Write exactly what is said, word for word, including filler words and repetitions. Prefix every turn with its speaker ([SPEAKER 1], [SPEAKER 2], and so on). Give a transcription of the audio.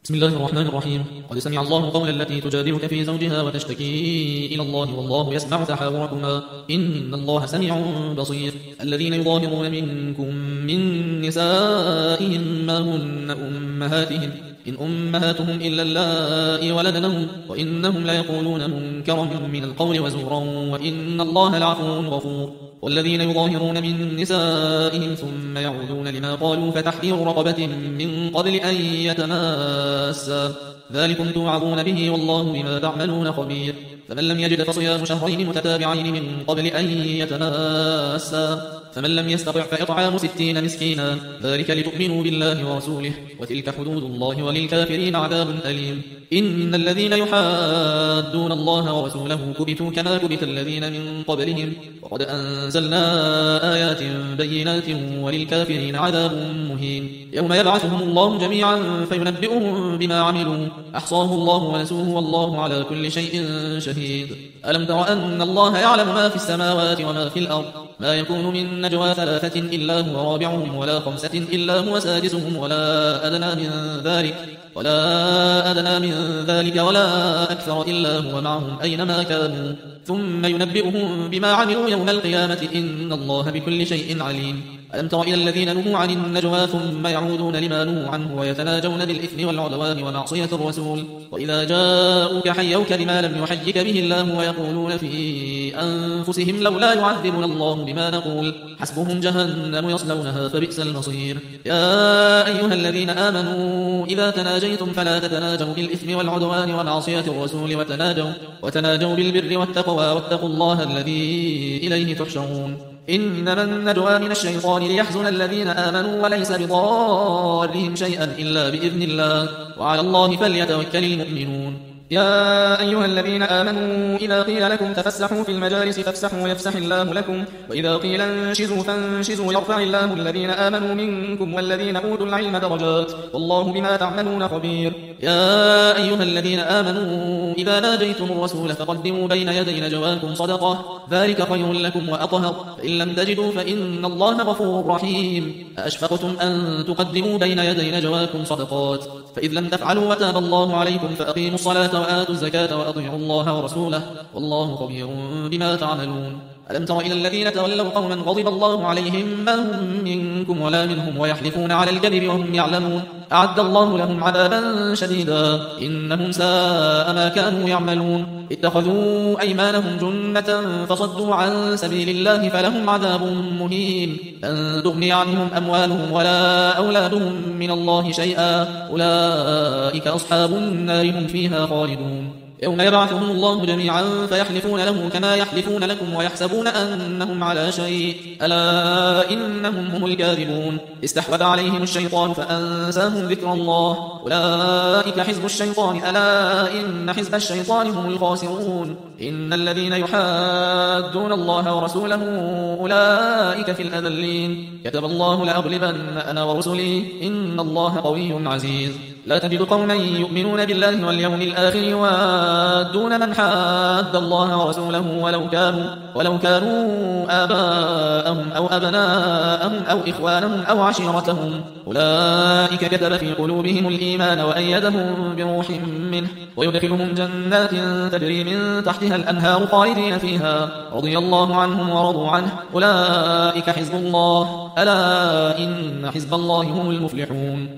[SPEAKER 1] بسم الله الرحمن الرحيم. قد سمع الله قول التي تجادلك في زوجها وتشتكي إلى الله والله يسمع تحاوركما إن الله سميع بصير. الذين يظاهرون منكم من نسائهم ما هن أمهاتهم إن أمهاتهم إلا اللائي ولدنهم وإنهم ليقولون منكرا من القول وزورا وإن الله لعفو غفور. والذين يظاهرون من نسائهم ثم يعودون لما قالوا فتحرير رقبة من قبل أن يتماسا ذلكم توعظون به والله بما تعملون خبير. فمن لم يجد فصيام شهرين متتابعين من قبل أن يتماسا فمن لم يستطع فإطعام ستين مسكينا ذلك لتؤمنوا بالله ورسوله وتلك حدود الله وللكافرين عذاب أليم. إن الذين يحادون الله ورسوله كبتوا كما كبت الذين من قبلهم وقد أنزلنا آيات بينات وللكافرين عذاب مهين. يوم يبعثهم الله جميعا فينبئهم بما عملوا أحصاه الله ونسوه والله على كل شيء شهيد. ألم تر أن الله يعلم ما في السماوات وما في الأرض ما يكون من نجوى ثلاثة إلا هو رابعهم ولا خمسة إلا هو سادسهم ولا أدنى من ذلك ولا أدنى من ذلك ولا أكثر إلا هو معهم أينما كانوا ثم ينبئهم بما عملوا يوم القيامة إن الله بكل شيء عليم. ألم تر إلى الذين نهوا عن النجوى ثم يعودون لما نهوا عنه ويتناجون بالإثم والعدوان ومعصية الرسول وإذا جاءوك حيوك بما لم يحيك به الله ويقولون في أنفسهم لولا يعذبنا الله بما نقول حسبهم جهنم يصلونها فبئس المصير. يا أيها الذين آمنوا إذا تناجيتم فلا تتناجوا بالإثم والعدوان ومعصية الرسول وتناجوا, وتناجوا بالبر والتقوى واتقوا الله الذي إليه تحشرون. إنما النجوى من الشيطان ليحزن الذين آمنوا وليس بضارهم شيئا إلا بإذن الله وعلى الله فليتوكل المؤمنون. يا أيها الذين آمنوا إذا قيل لكم تفسحوا في المجالس فافسحوا يفسح الله لكم وإذا قيل انشزوا فانشزوا يرفع الله الذين آمنوا منكم والذين أوتوا العلم درجات والله بما تعملون خبير. يا أيها الذين آمنوا إذا ناجيتم الرسول فقدموا بين يدي نجواكم صدقة ذلك خير لكم وأطهر فإن لم تجدوا فإن الله غفور رحيم. أأشفقتم أن تقدموا بين يدي نجواكم صدقات فإذ لم تفعلوا وتاب الله عليكم فأقيموا الصلاة وآتوا الزكاة وأطيعوا الله ورسوله والله خبير بما تعملون. ألم تر إلى الذين تولوا قوما غضب الله عليهم ما هم منكم ولا منهم ويحلفون على الكذب وهم يعلمون أعد الله لهم عذابا شديدا إنهم ساء ما كانوا يعملون. اتخذوا أيمانهم جنة فصدوا عن سبيل الله فلهم عذاب مهين لن تغني عنهم أموالهم ولا أولادهم من الله شيئا أولئك أصحاب النار هم فيها خالدون. يوم يبعثهم الله جميعا فيحلفون له كما يحلفون لكم ويحسبون أنهم على شيء ألا إنهم هم الكاذبون. استحوذ عليهم الشيطان فأنساهم ذكر الله أولئك حزب الشيطان ألا إن حزب الشيطان هم الخاسرون. إن الذين يحادون الله ورسوله أولئك في الأذلين كتب الله لأغلبن أنا ورسلي إن الله قوي عزيز. لا تجد قوما يؤمنون بالله واليوم الآخر يوادون من حاد الله ورسوله ولو كانوا, ولو كانوا آباءهم أو أبناءهم أو إخوانهم أو عشيرتهم أولئك كتب في قلوبهم الإيمان وأيدهم بروح منه ويدخلهم جنات تجري من تحتها الأنهار خالدين فيها رضي الله عنهم ورضوا عنه أولئك حزب الله ألا إن حزب الله هم المفلحون.